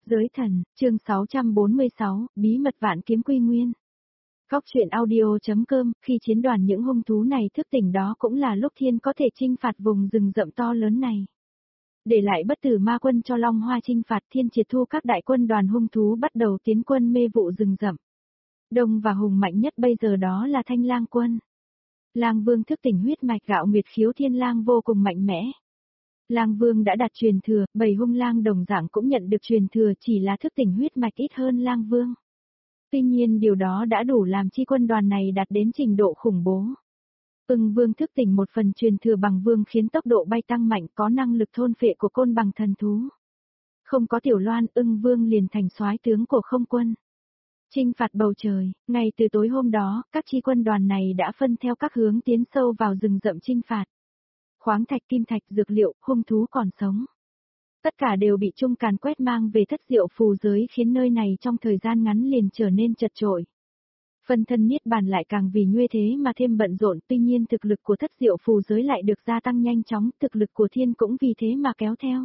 Giới thần, chương 646, bí mật vạn kiếm quy nguyên. Góc truyện audio.com, khi chiến đoàn những hung thú này thức tỉnh đó cũng là lúc thiên có thể chinh phạt vùng rừng rậm to lớn này. Để lại bất tử ma quân cho Long Hoa chinh phạt, thiên triệt thu các đại quân đoàn hung thú bắt đầu tiến quân mê vụ rừng rậm. Đông và hùng mạnh nhất bây giờ đó là Thanh Lang quân. Lang Vương thức tỉnh huyết mạch gạo nguyệt khiếu thiên lang vô cùng mạnh mẽ. Lang Vương đã đạt truyền thừa, 7 hung lang đồng dạng cũng nhận được truyền thừa, chỉ là thức tỉnh huyết mạch ít hơn Lang Vương. Tuy nhiên điều đó đã đủ làm chi quân đoàn này đạt đến trình độ khủng bố. Ưng Vương thức tỉnh một phần truyền thừa bằng vương khiến tốc độ bay tăng mạnh, có năng lực thôn phệ của côn bằng thần thú. Không có Tiểu Loan, Ưng Vương liền thành soái tướng của không quân. Chinh phạt bầu trời, ngay từ tối hôm đó, các chi quân đoàn này đã phân theo các hướng tiến sâu vào rừng rậm chinh phạt. Khoáng thạch, kim thạch, dược liệu, hung thú còn sống. Tất cả đều bị Trung Càn quét mang về thất diệu phù giới, khiến nơi này trong thời gian ngắn liền trở nên chật chội. Phân thân niết bàn lại càng vì như thế mà thêm bận rộn, tuy nhiên thực lực của thất diệu phù giới lại được gia tăng nhanh chóng, thực lực của thiên cũng vì thế mà kéo theo.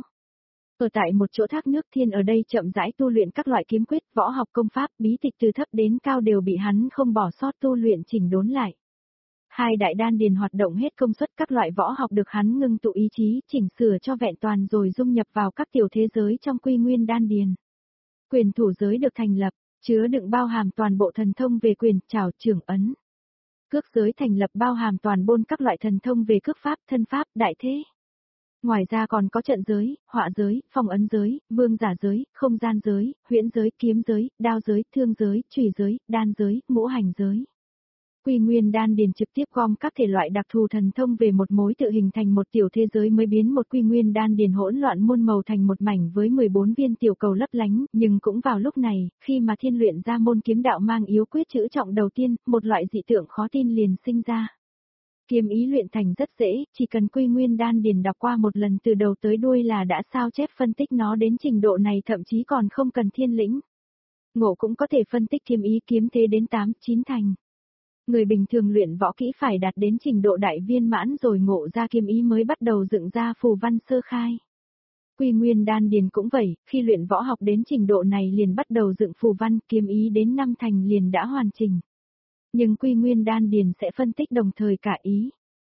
Ở tại một chỗ thác nước, thiên ở đây chậm rãi tu luyện các loại kiếm quyết, võ học công pháp, bí tịch từ thấp đến cao đều bị hắn không bỏ sót tu luyện chỉnh đốn lại. Hai đại đan điền hoạt động hết công suất, các loại võ học được hắn ngưng tụ ý chí, chỉnh sửa cho vẹn toàn rồi dung nhập vào các tiểu thế giới trong quy nguyên đan điền. Quyền thủ giới được thành lập, chứa đựng bao hàm toàn bộ thần thông về quyền, trảo, trưởng ấn. Cước giới thành lập bao hàm toàn bôn các loại thần thông về cước pháp, thân pháp, đại thế. Ngoài ra còn có trận giới, họa giới, phong ấn giới, vương giả giới, không gian giới, huyễn giới, kiếm giới, đao giới, thương giới, chủy giới, đan giới, ngũ hành giới. Quy nguyên đan điền trực tiếp gom các thể loại đặc thù thần thông về một mối tự hình thành một tiểu thế giới, mới biến một quy nguyên đan điền hỗn loạn muôn màu thành một mảnh với 14 viên tiểu cầu lấp lánh, nhưng cũng vào lúc này, khi mà thiên luyện ra môn kiếm đạo mang yếu quyết chữ trọng đầu tiên, một loại dị tượng khó tin liền sinh ra. Kiếm ý luyện thành rất dễ, chỉ cần quy nguyên đan điền đọc qua một lần từ đầu tới đuôi là đã sao chép phân tích nó đến trình độ này, thậm chí còn không cần thiên lĩnh. Ngộ cũng có thể phân tích kiếm ý kiếm thế đến 8-9 thành. Người bình thường luyện võ kỹ phải đạt đến trình độ đại viên mãn rồi ngộ ra kiếm ý mới bắt đầu dựng ra phù văn sơ khai. Quy nguyên đan điền cũng vậy, khi luyện võ học đến trình độ này liền bắt đầu dựng phù văn, kiếm ý đến 5 thành liền đã hoàn chỉnh. Nhưng quy nguyên đan điền sẽ phân tích đồng thời cả ý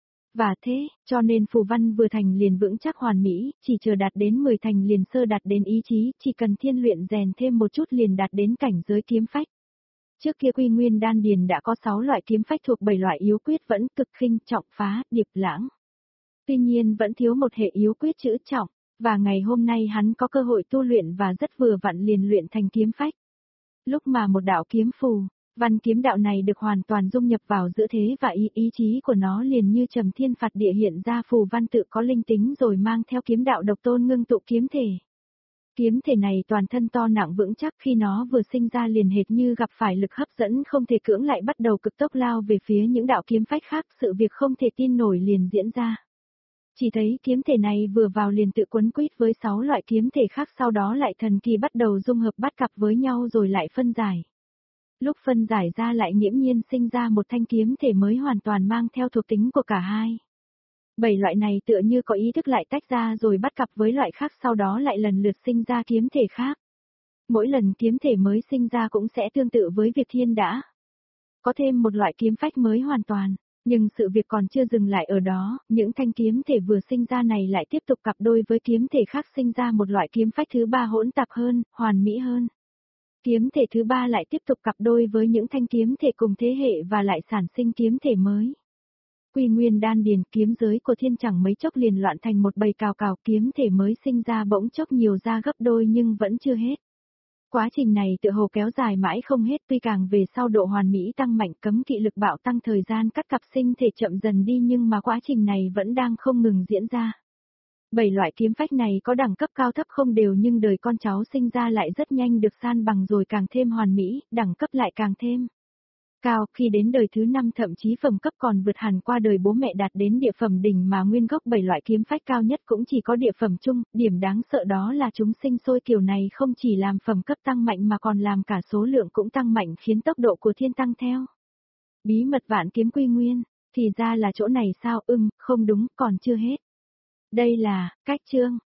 và thế, cho nên phù văn vừa thành liền vững chắc hoàn mỹ, chỉ chờ đạt đến 10 thành liền sơ đạt đến ý chí, chỉ cần thiên luyện rèn thêm một chút liền đạt đến cảnh giới kiếm phách. Trước kia quy nguyên đan điền đã có 6 loại kiếm phách thuộc 7 loại yếu quyết vẫn cực khinh, trọng phá, điệp lãng. Tuy nhiên vẫn thiếu một hệ yếu quyết chữ trọng, và ngày hôm nay hắn có cơ hội tu luyện và rất vừa vặn liền luyện thành kiếm phách. Lúc mà một đạo kiếm phù, văn kiếm đạo này được hoàn toàn dung nhập vào giữa thế và ý chí của nó liền như trầm thiên phạt địa hiện ra phù văn tự có linh tính rồi mang theo kiếm đạo độc tôn ngưng tụ kiếm thể. Kiếm thể này toàn thân to nặng vững chắc, khi nó vừa sinh ra liền hệt như gặp phải lực hấp dẫn không thể cưỡng lại, bắt đầu cực tốc lao về phía những đạo kiếm phách khác, sự việc không thể tin nổi liền diễn ra. Chỉ thấy kiếm thể này vừa vào liền tự quấn quýt với 6 loại kiếm thể khác, sau đó lại thần kỳ bắt đầu dung hợp bắt cặp với nhau rồi lại phân giải. Lúc phân giải ra lại nghiễm nhiên sinh ra một thanh kiếm thể mới hoàn toàn mang theo thuộc tính của cả hai. 7 loại này tựa như có ý thức lại tách ra rồi bắt cặp với loại khác, sau đó lại lần lượt sinh ra kiếm thể khác. Mỗi lần kiếm thể mới sinh ra cũng sẽ tương tự với việc thiên đã có thêm một loại kiếm phách mới hoàn toàn, nhưng sự việc còn chưa dừng lại ở đó, những thanh kiếm thể vừa sinh ra này lại tiếp tục cặp đôi với kiếm thể khác sinh ra một loại kiếm phách thứ 3 hỗn tạp hơn, hoàn mỹ hơn. Kiếm thể thứ 3 lại tiếp tục cặp đôi với những thanh kiếm thể cùng thế hệ và lại sản sinh kiếm thể mới. Quy nguyên đan điền, kiếm giới của thiên chẳng mấy chốc liền loạn thành một bầy cào cào, kiếm thể mới sinh ra bỗng chốc nhiều ra gấp đôi nhưng vẫn chưa hết. Quá trình này tựa hồ kéo dài mãi không hết, tuy càng về sau độ hoàn mỹ tăng mạnh, cấm kỵ lực bạo tăng, thời gian cắt cặp sinh thể chậm dần đi, nhưng mà quá trình này vẫn đang không ngừng diễn ra. 7 loại kiếm phách này có đẳng cấp cao thấp không đều, nhưng đời con cháu sinh ra lại rất nhanh được san bằng rồi càng thêm hoàn mỹ, đẳng cấp lại càng thêm cao, khi đến đời thứ 5 thậm chí phẩm cấp còn vượt hẳn qua đời bố mẹ, đạt đến địa phẩm đỉnh, mà nguyên gốc 7 loại kiếm phách cao nhất cũng chỉ có địa phẩm trung, điểm đáng sợ đó là chúng sinh sôi kiểu này không chỉ làm phẩm cấp tăng mạnh mà còn làm cả số lượng cũng tăng mạnh, khiến tốc độ của thiên tăng theo. Bí mật vạn kiếm quy nguyên, thì ra là chỗ này sao, không đúng, còn chưa hết. Đây là, cách chương.